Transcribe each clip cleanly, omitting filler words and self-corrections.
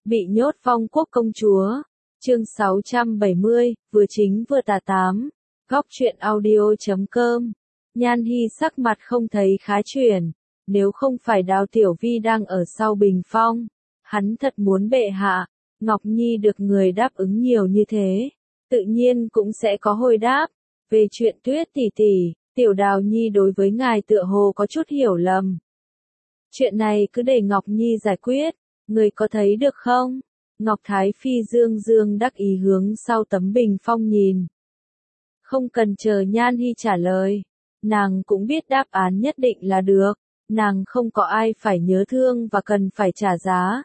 Bị nhốt Phong Quốc công chúa. Chương 670, vừa chính vừa tà tám. Góc truyện audio.com. Nhan Hi sắc mặt không thấy khá chuyển. Nếu không phải Đào Tiểu Vi đang ở sau bình phong, hắn thật muốn bệ hạ, Ngọc Nhi được người đáp ứng nhiều như thế, tự nhiên cũng sẽ có hồi đáp. Về chuyện Tuyết tỷ tỷ, Tiểu Đào Nhi đối với ngài tựa hồ có chút hiểu lầm. Chuyện này cứ để Ngọc Nhi giải quyết, người có thấy được không? Ngọc Thái Phi dương dương đắc ý hướng sau tấm bình phong nhìn. Không cần chờ Nhan Hi trả lời, nàng cũng biết đáp án nhất định là được, nàng không có ai phải nhớ thương và cần phải trả giá.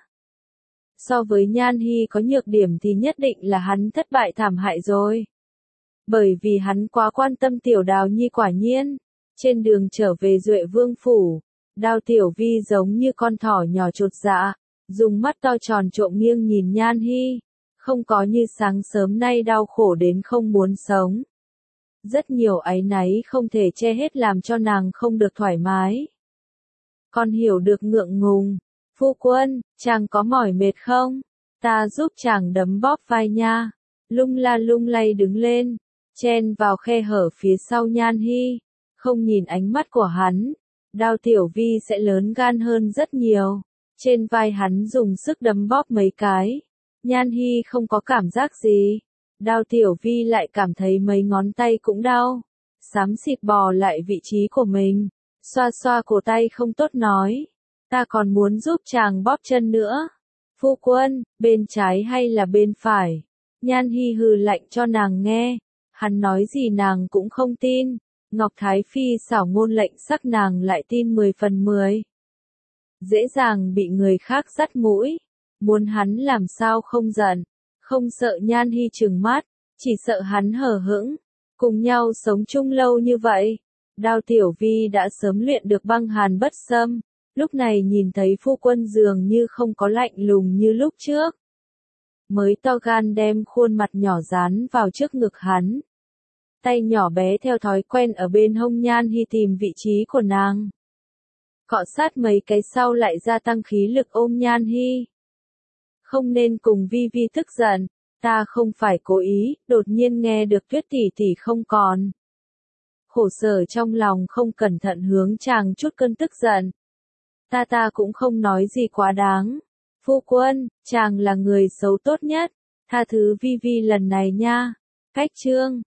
So với Nhan Hi có nhược điểm thì nhất định là hắn thất bại thảm hại rồi. Bởi vì hắn quá quan tâm Tiểu Đào Nhi quả nhiên. Trên đường trở về Duệ Vương Phủ, Đào Tiểu Vi giống như con thỏ nhỏ chột dạ, dùng mắt to tròn trộm nghiêng nhìn Nhan Hi, không có như sáng sớm nay đau khổ đến không muốn sống. Rất nhiều áy náy không thể che hết làm cho nàng không được thoải mái. Con hiểu được ngượng ngùng. Phu quân, chàng có mỏi mệt không? Ta giúp chàng đấm bóp vai nha. Lung la lung lay đứng lên, chen vào khe hở phía sau Nhan Hi, không nhìn ánh mắt của hắn. Đào Tiểu Vi sẽ lớn gan hơn rất nhiều. Trên vai hắn dùng sức đấm bóp mấy cái. Nhan Hi không có cảm giác gì. Đào Tiểu Vi lại cảm thấy mấy ngón tay cũng đau. Xám xịt bò lại vị trí của mình. Xoa xoa cổ tay không tốt nói. Ta còn muốn giúp chàng bóp chân nữa. Phu quân, bên trái hay là bên phải? Nhan Hi hừ lạnh cho nàng nghe. Hắn nói gì nàng cũng không tin. Ngọc Thái Phi xảo ngôn lệnh sắc nàng lại tin 10 phần 10. Dễ dàng bị người khác dắt mũi. Muốn hắn làm sao không giận. Không sợ Nhan Hi trừng mắt. Chỉ sợ hắn hờ hững. Cùng nhau sống chung lâu như vậy. Đào Tiểu Vi đã sớm luyện được băng hàn bất xâm. Lúc này nhìn thấy phu quân dường như không có lạnh lùng như lúc trước. Mới to gan đem khuôn mặt nhỏ dán vào trước ngực hắn. Tay nhỏ bé theo thói quen ở bên hông Nhan Hi tìm vị trí của nàng. Cọ sát mấy cái sau lại gia tăng khí lực ôm Nhan Hi. Không nên cùng Vi Vi tức giận, ta không phải cố ý, đột nhiên nghe được Tuyết tỷ tỷ không còn. Khổ sở trong lòng không cẩn thận hướng chàng chút cơn tức giận. Ta cũng không nói gì quá đáng. Phu quân, chàng là người xấu tốt nhất, tha thứ Vi Vi lần này nha. Cách chương